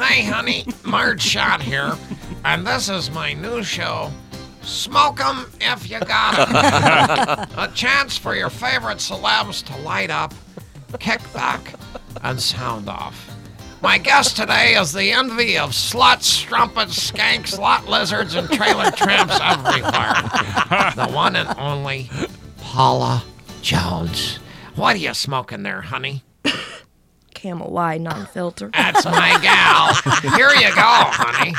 Hi, honey. Marge Shot here, and this is my new show, Smoke 'em If You Got 'em. A chance for your favorite celebs to light up, kick back, and sound off. My guest today is the envy of sluts, strumpets, skanks, lot lizards, and trailer tramps everywhere. The one and only Paula Jones. What are you smoking there, honey? Camel White non-filter. That's my gal. Here you go, honey.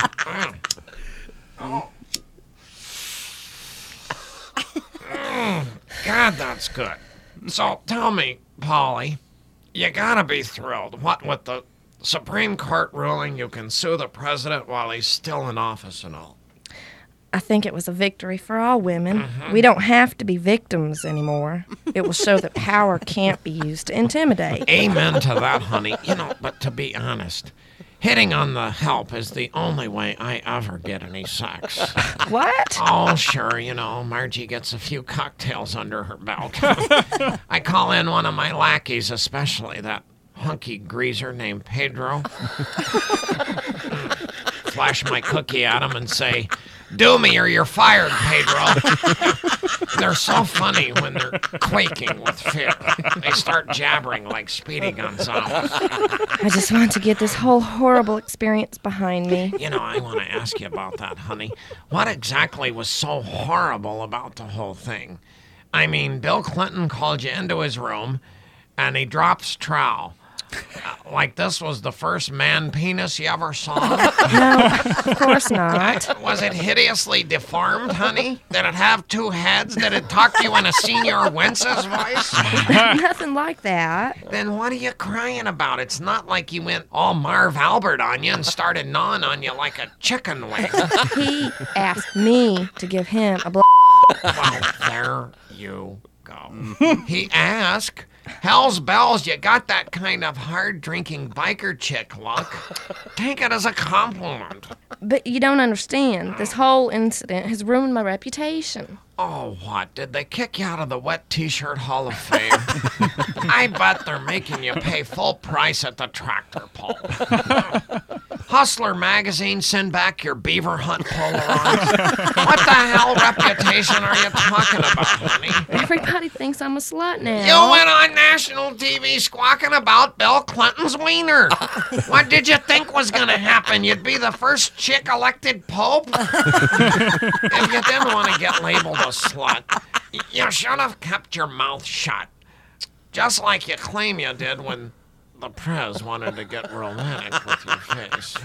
God, that's good. So tell me, Polly, you gotta be thrilled. What with the Supreme Court ruling you can sue the president while he's still in office and all? I think it was a victory for all women. We don't have to be victims anymore. It will show that power can't be used to intimidate. Amen to that, honey. But to be honest, hitting on the help is the only way I ever get any sex. What? Oh, sure, Margie gets a few cocktails under her belt. I call in one of my lackeys, especially that hunky greaser named Pedro. Flash my cookie at him and say, "Do me or you're fired, Pedro." They're so funny when they're quaking with fear. They start jabbering like Speedy Gonzales. I just want to get this whole horrible experience behind me. I want to ask you about that, honey. What exactly was so horrible about the whole thing? I mean, Bill Clinton called you into his room, and he drops trowel. Like this was the first man penis you ever saw? No, of course not. Was it hideously deformed, honey? Did it have two heads? Did it talk to you in a Senior Wences voice? Nothing like that. Then what are you crying about? It's not like he went all Marv Albert on you and started gnawing on you like a chicken wing. He asked me to give him a Well, there you go. He asked... Hell's bells, you got that kind of hard-drinking biker chick look. Take it as a compliment. But you don't understand. This whole incident has ruined my reputation. Oh, what? Did they kick you out of the Wet T-Shirt Hall of Fame? I bet they're making you pay full price at the tractor pull. Hustler magazine, send back your beaver hunt Polaroids. What the hell reputation are you talking about, honey? Everybody thinks I'm a slut now. You went on national TV squawking about Bill Clinton's wiener. What did you think was going to happen? You'd be the first chick elected pope? If you didn't want to get labeled a slut, you should have kept your mouth shut. Just like you claim you did when the prez wanted to get romantic with your face.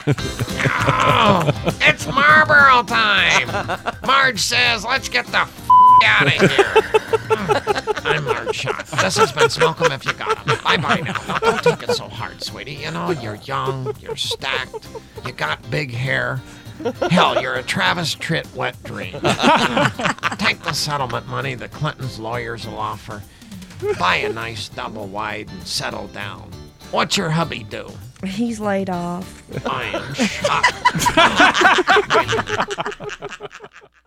Oh, it's Marlboro time. Marge says, let's get the out of here. I'm Marge Shot. This has been Smoke 'em If You Got 'em. Bye-bye now. Don't take it so hard, sweetie. You're young, you're stacked, you got big hair. Hell, you're a Travis Tritt wet dream. Take the settlement money the Clintons' lawyers will offer. Buy a nice double wide and settle down. What's your hubby do? He's laid off. I am shot.